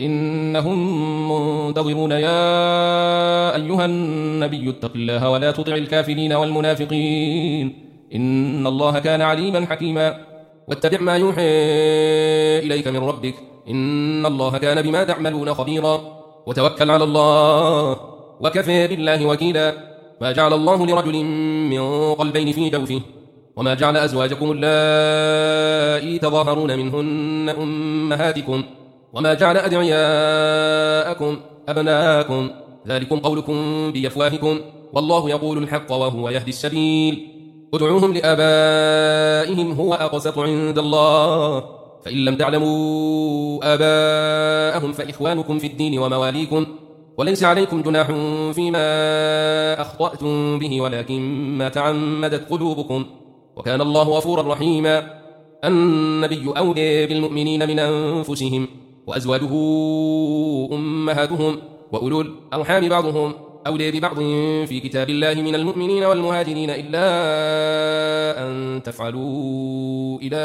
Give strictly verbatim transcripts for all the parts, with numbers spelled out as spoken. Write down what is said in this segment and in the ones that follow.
إنهم منتظرون. يا أيها النبي اتق الله ولا تطع الكافرين والمنافقين إن الله كان عليما حكيما. واتبع ما يوحى إليك من ربك إن الله كان بما تعملون خبيرا. وتوكل على الله وكفى بالله وكيلا. ما جعل الله لرجل من قلبين في جوفه وما جعل أزواجكم اللائي تظاهرون منهن أمهاتكم وما جعل أدعياءكم أبناءكم ذلكم قولكم بأفواهكم والله يقول الحق وهو يهدي السبيل. ادعوهم لآبائهم هو أقسط عند الله فإن لم تعلموا آباءهم فإخوانكم في الدين ومواليكم وليس عليكم جناح فيما أخطأتم به ولكن ما تعمدت قلوبكم وكان الله غفورا رحيما. النبي أولى بالمؤمنين من أنفسهم وأزواجه أمهاتهم وأولو الأرحام بعضهم أولى ببعض في كتاب الله من المؤمنين والمهاجرين إلا أن تفعلوا إلى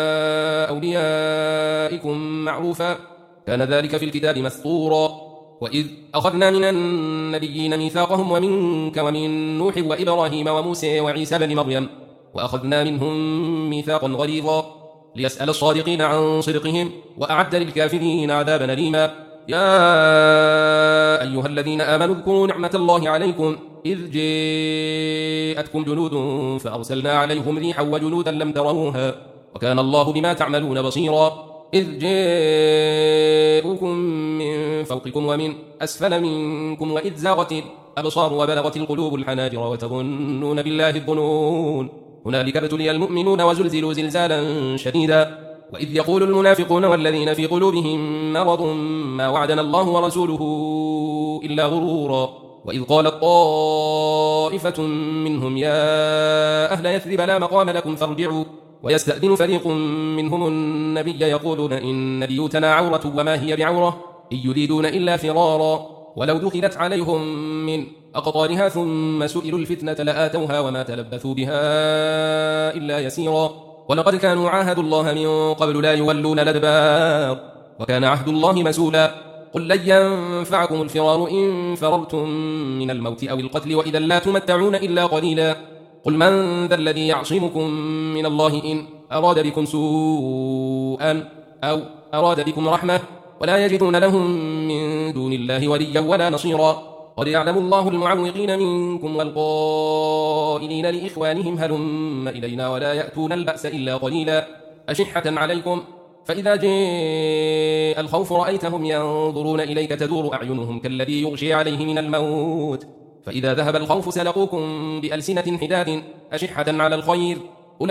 أوليائكم معروفا كان ذلك في الكتاب مسطورا. وإذ أخذنا من النبيين ميثاقهم ومنك ومن نوح وإبراهيم وموسى وعيسى بن مريم وأخذنا منهم ميثاقا غليظا ليسأل الصادقين عن صدقهم وأعد للكافرين عذابا أليما. يا أيها الذين آمنوا اذكروا نعمة الله عليكم إذ جاءتكم جنود فأرسلنا عليهم ريحا وجنودا لم تروها وكان الله بما تعملون بصيرا. إذ جاءوكم من فوقكم ومن أسفل منكم وإذ زاغت الأبصار وبلغت القلوب الحناجر وتظنون بالله الظنون هنالك ابتلي المؤمنون وزلزلوا زلزالا شديدا. وإذ يقول المنافقون والذين في قلوبهم مرض ما وعدنا الله ورسوله إلا غرورا. وإذ قالت طائفة منهم يا أهل يثرب لا مقام لكم فارجعوا ويستأذن فريق منهم النبي يقولون إن بيوتنا عورة وما هي بعورة إن يريدون إلا فرارا ولو دخلت عليهم من أقطارها ثم سئلوا الفتنة لآتوها وما تلبثوا بها إلا يسيرا. ولقد كانوا عاهدوا الله من قبل لا يولون الأدبار وكان عهد الله مسؤولا. قل لن ينفعكم الفرار إن فررتم من الموت أو القتل وإذا لا تمتعون إلا قليلا. قل من ذا الذي يعصمكم من الله إن أراد بكم سوءا أو أراد بكم رحمة ولا يجدون لهم من دون الله وليا ولا نصيرا. قد يعلم الله المعوقين منكم والقائلين لإخوانهم هلم إلينا ولا يأتون البأس إلا قليلا أشحة عليكم فإذا جاء الخوف رأيتهم ينظرون إليك تدور أعينهم كالذي يغشي عليه من الموت فإذا ذهب الخوف سلقوكم بألسنة حداد أشحة على الخير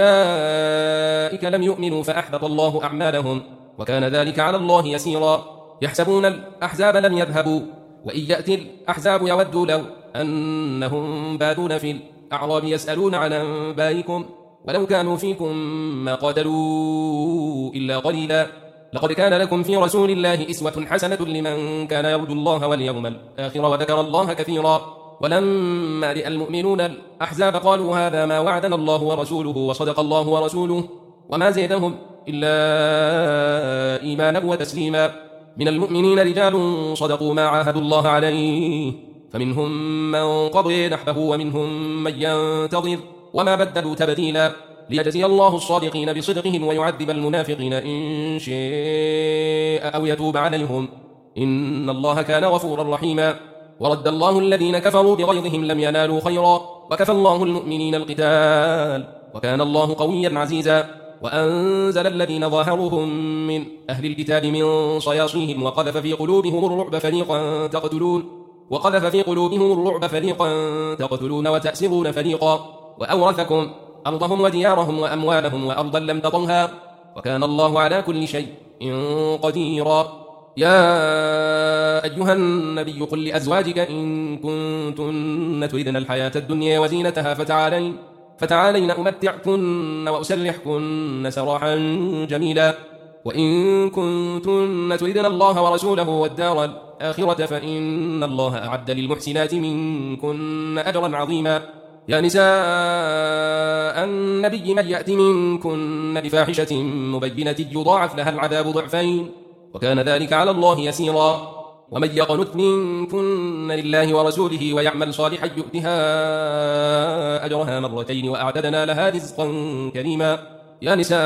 أولئك لم يؤمنوا فأحبط الله أعمالهم وكان ذلك على الله يسيرا. يحسبون الأحزاب لم يذهبوا وإن يأتي الأحزاب يودوا لو أنهم بادون في الأعراب يسألون عن أنبائكم ولو كانوا فيكم ما قاتلوا إلا قليلا. لقد كان لكم في رسول الله إسوة حسنة لمن كان يرجو الله واليوم الآخر وذكر الله كثيرا. ولما رأى المؤمنون الأحزاب قالوا هذا ما وعدنا الله ورسوله وصدق الله ورسوله وما زيدهم إلا إيمانا وتسليما. من المؤمنين رجال صدقوا ما عاهدوا الله عليه فمنهم من قضي نحبه ومنهم من ينتظر وما بدلوا تبديلا ليجزي الله الصادقين بصدقهم ويعذب المنافقين إن شاء أو يتوب عليهم إن الله كان غفورا رحيما. ورد الله الذين كفروا بغيظهم لم ينالوا خيرا وكفى الله المؤمنين القتال وكان الله قويا عزيزا. وأنزل الذين ظاهروهم من أهل الكتاب من صياصيهم وقذف في قلوبهم الرعب فريقا تقتلون وقذف في قلوبهم الرعب فريقا تقتلون وتأسرون فريقا وأورثكم أرضهم وديارهم وأموالهم وأرضا لم تطوها وكان الله على كل شيء قديرا. يا أيها النبي قل لأزواجك إن كنتن تريدن الحياة الدنيا وزينتها فتعالين فتعالين أمتعكن وأسرحكن سراحا جميلا. وإن كنتن تريدن الله ورسوله والدار الآخرة فإن الله أعد للمحسنات منكن أجرا عظيما. يا نساء النبي من يأت منكن بفاحشة مبينة يضاعف لها العذاب ضعفين وكان ذلك على الله يسيرا. ومن يقنت منكن لله ورسوله ويعمل صالحا يؤتها أجرها مرتين وأعتدنا لها رزقا كريما. يا نساء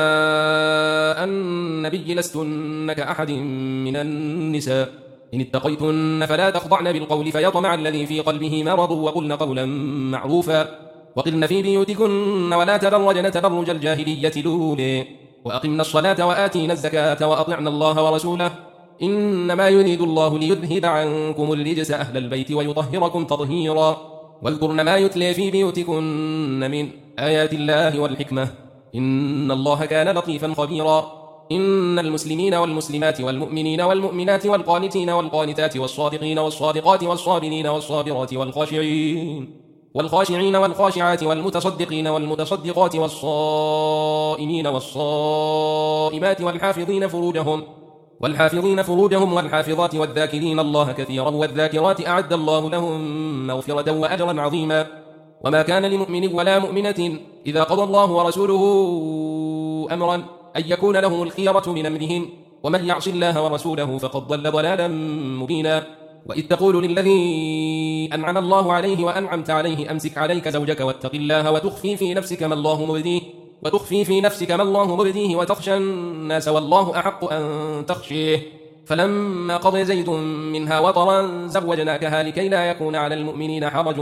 النبي لستن كأحد من النساء إن اتقيتن فلا تخضعن بالقول فيطمع الذي في قلبه مرض وقلن قولا معروفا وقلن في بيوتكن ولا تبرجن تبرج الجاهلية الأولى وأقمنا الصلاة وآتينا الزكاة وأطعنا الله ورسوله إنما يريد الله ليذهب عنكم الرجس أهل البيت ويطهركم تطهيرا. واذكرن ما يتلى في بيوتكن من آيات الله والحكمة إن الله كان لطيفا خبيرا. إن المسلمين والمسلمات والمؤمنين والمؤمنات والقانتين والقانتات والصادقين والصادقات والصابرين والصابرات والخاشعين والخاشعين والخاشعات والمتصدقين والمتصدقات والصائمين والصائمات والحافظين فروجهم والحافظين فروجهم والحافظات والذاكرين الله كثيرا والذاكرات أعد الله لهم مغفرة وأجرا عظيما. وما كان لمؤمن ولا مؤمنة إذا قضى الله ورسوله أمرا أن يكون لهم الخيرة من أمرهم ومن يعص الله ورسوله فقد ضل ضلالا مبينا. وإذ تقول للذي أنعم الله عليه وأنعمت عليه أمسك عليك زوجك واتق الله وتخفي في نفسك ما الله مبديه وتخفي في نفسك ما الله مبديه وتخشى الناس والله أحق أن تخشيه فلما قضى زيد منها وطرا زوجناكها لكي لا يكون على المؤمنين حرج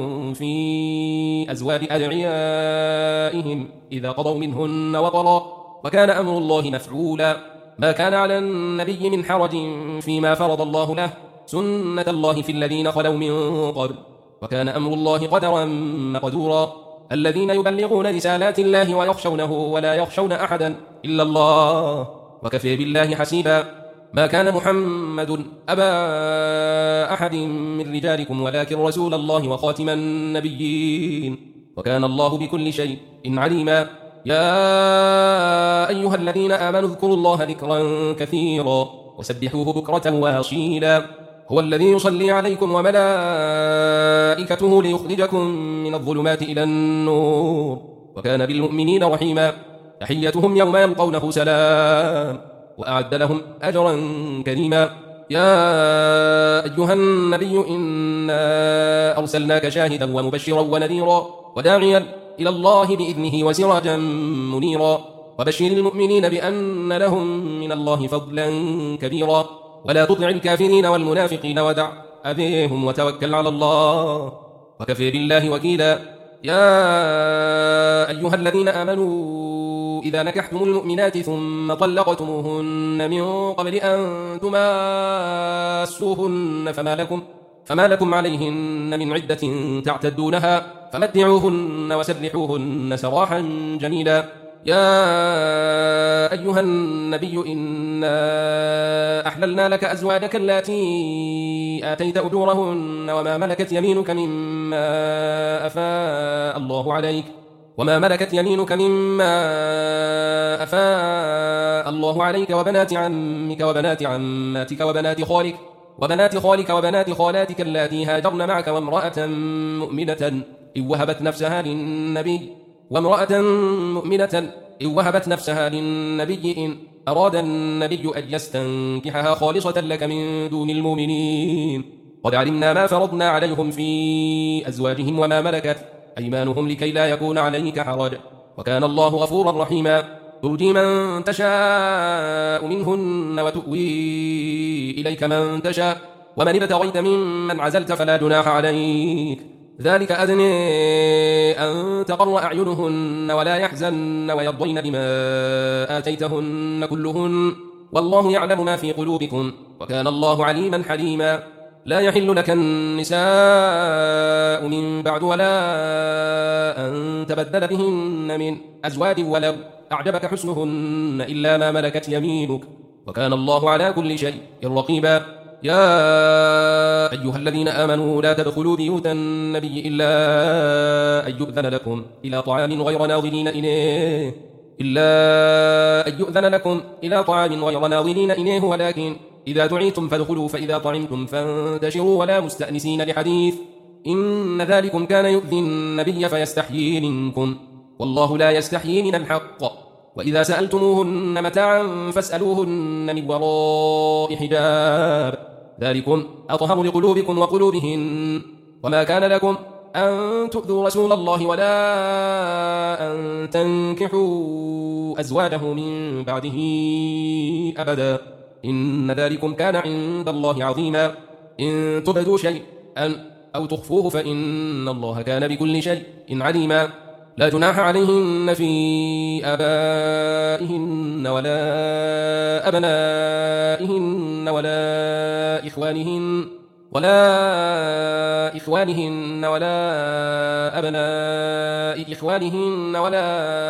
في أزواج أدعيائهم إذا قضوا منهن وطرا وكان أمر الله مفعولا. ما كان على النبي من حرج فيما فرض الله له سنة الله في الذين خلوا من قبل وكان أمر الله قدرا مقدورا. الذين يبلغون رسالات الله ويخشونه ولا يخشون أحدا إلا الله وكفى بالله حسيبا. ما كان محمد أبا أحد من رجالكم ولكن رسول الله وخاتم النبيين وكان الله بكل شيء إن عليما. يا أيها الذين آمنوا اذكروا الله ذكرا كثيرا وسبحوه بكرة وأصيلا. هو الذي يصلي عليكم وملائكته ليخرجكم من الظلمات إلى النور وكان بالمؤمنين رحيما. تحيتهم يوم يلقونه سلام وأعد لهم أجرا كريما. يا أيها النبي إنا أرسلناك شاهدا ومبشرا ونذيرا وداعيا إلى الله بإذنه وسراجا منيرا وبشر المؤمنين بأن لهم من الله فضلا كبيرا. ولا تطع الكافرين والمنافقين ودع أذيهم وتوكل على الله وكفى بالله وكيلا. يا أيها الذين آمنوا إذا نكحتم المؤمنات ثم طلقتموهن من قبل أن تماسوهن فما لكم, فما لكم عليهن من عدة تعتدونها فمتعوهن وسرحوهن سراحا جميلا. يا أيها النبي إنا أحللنا لك أزواجك التي آتيت أجورهن وما ملكت يمينك مما أفاء الله عليك وما ملكت يمينك مما أفاء الله عليك وبنات عمك وبنات عماتك وبنات خالك وبنات خالك وبنات خالاتك اللاتي هاجرن معك وامرأة مؤمنة إن وهبت نفسها للنبي وامرأة مؤمنة إن وهبت نفسها للنبي إن أراد النبي أن يستنكحها خالصة لك من دون المؤمنين قد علمنا ما فرضنا عليهم في أزواجهم وما ملكت أيمانهم لكي لا يكون عليك حرج وكان الله غفورا رحيما. ترجي من تشاء منهن وتؤوي إليك من تشاء ومن ابتغيت ممن عزلت فلا جناح عليك ذلك أدنى أن تقر أعينهن ولا يحزن ويرضين بما آتيتهن كلهن والله يعلم ما في قلوبكم وكان الله عليما حليما. لا يحل لك النساء من بعد ولا أن تبدل بهن من أزواج ولو أعجبك حسنهن إلا ما ملكت يمينك وكان الله على كل شيء رقيبا. يا أيها الذين آمنوا لا تدخلوا بيوت النبي إلا أن يؤذن لكم إلى طعام غير ناظرين إليه إلا أن يؤذن لكم إلى طعام غير ناظرين إليه ولكن إذا دعيتم فادخلوا فإذا طعمتم فانتشروا ولا مستأنسين لحديث إن ذلكم كان يؤذي النبي فيستحيي منكم والله لا يستحيي من الحق وإذا سألتموهن متاعا فاسألوهن من وراء حجاب ذلكم أطهر لقلوبكم وقلوبهن وما كان لكم أن تؤذوا رسول الله ولا أن تنكحوا أزواجه من بعده أبدا إن ذلكم كان عند الله عظيما إن تبدوا شيئا أو تخفوه فإن الله كان بكل شيء عليما لا جناح عليهن في آبائهن ولا أبنائهن ولا إخوانهن ولا إخوانهن ولا أبناء إخوانهن ولا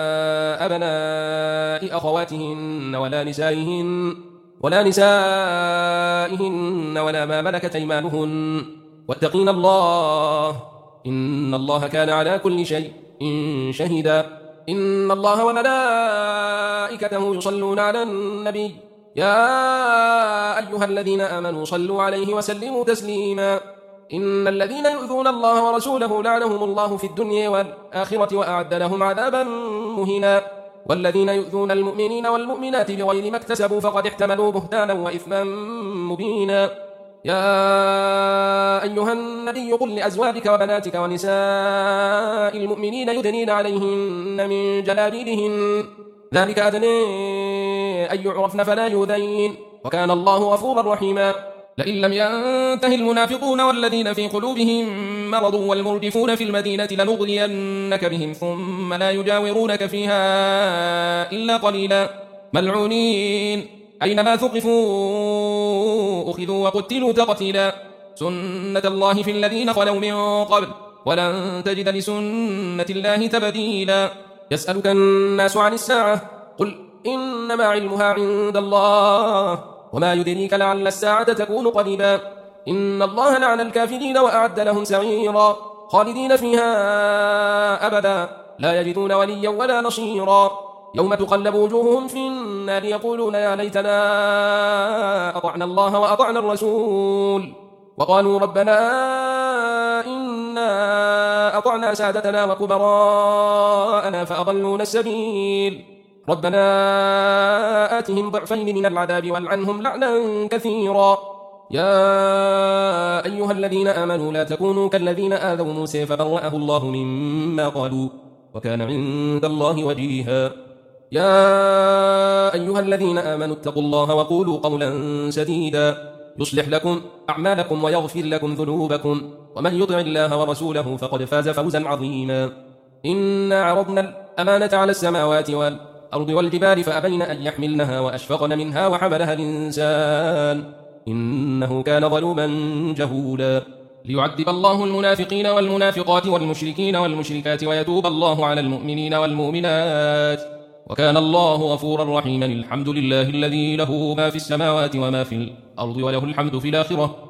أبناء أخواتهن ولا نسائهن ولا نسائهن ولا ما ملكت أيمانهن واتقين الله إن الله كان على كل شيء شهيدا إن الله وملائكته يصلون على النبي يا أيها الذين آمنوا صلوا عليه وسلموا تسليما إن الذين يؤذون الله ورسوله لعنهم الله في الدنيا والآخرة وأعد لهم عذابا مهينا والذين يؤذون المؤمنين والمؤمنات بغير ما اكتسبوا فقد احتملوا بهتانا وإثما مبينا يا أيها النبي قل لأزواجك وبناتك ونساء المؤمنين يدنين عليهن من جلابيبهن ذلك أدنى أن يعرفن فلا يؤذين وكان الله غفورا رحيما لئن لم ينته المنافقون والذين في قلوبهم مرض والمرجفون في المدينة لنغرينك بهم ثم لا يجاورونك فيها إلا قليلا ملعونين أينما ثقفوا أخذوا وقتلوا تقتيلا سنة الله في الذين خلوا من قبل ولن تجد لسنة الله تبديلا يسألك الناس عن الساعة قل إنما علمها عند الله وما يدريك لعل الساعة تكون قريبا إن الله لعن الكافرين وأعد لهم سعيرا خالدين فيها أبدا لا يجدون وليا ولا نصيرا يوم تقلب وجوههم في النار يقولون يا ليتنا أطعنا الله وأطعنا الرسول وقالوا ربنا إنا أطعنا سادتنا وكبراءنا فأضلونا السبيل ربنا آتهم ضعفين من العذاب والعنهم لعنا كثيرا يا أيها الذين آمنوا لا تكونوا كالذين آذوا موسى فبرأه الله مما قالوا وكان عند الله وجيها يا أيها الذين آمنوا اتقوا الله وقولوا قولا سديدا يصلح لكم أعمالكم ويغفر لكم ذنوبكم ومن يطع الله ورسوله فقد فاز فوزا عظيما إنا عرضنا الأمانة على السماوات والأرض والجبال فأبين أن يحملنها وأشفقن منها وحملها الإنسان إنه كان ظلوما جهولا ليعذب الله المنافقين والمنافقات والمشركين والمشركات ويتوب الله على المؤمنين والمؤمنات وكان الله غفورا رحيما الحمد لله الذي له ما في السماوات وما في الأرض وله الحمد في الآخرة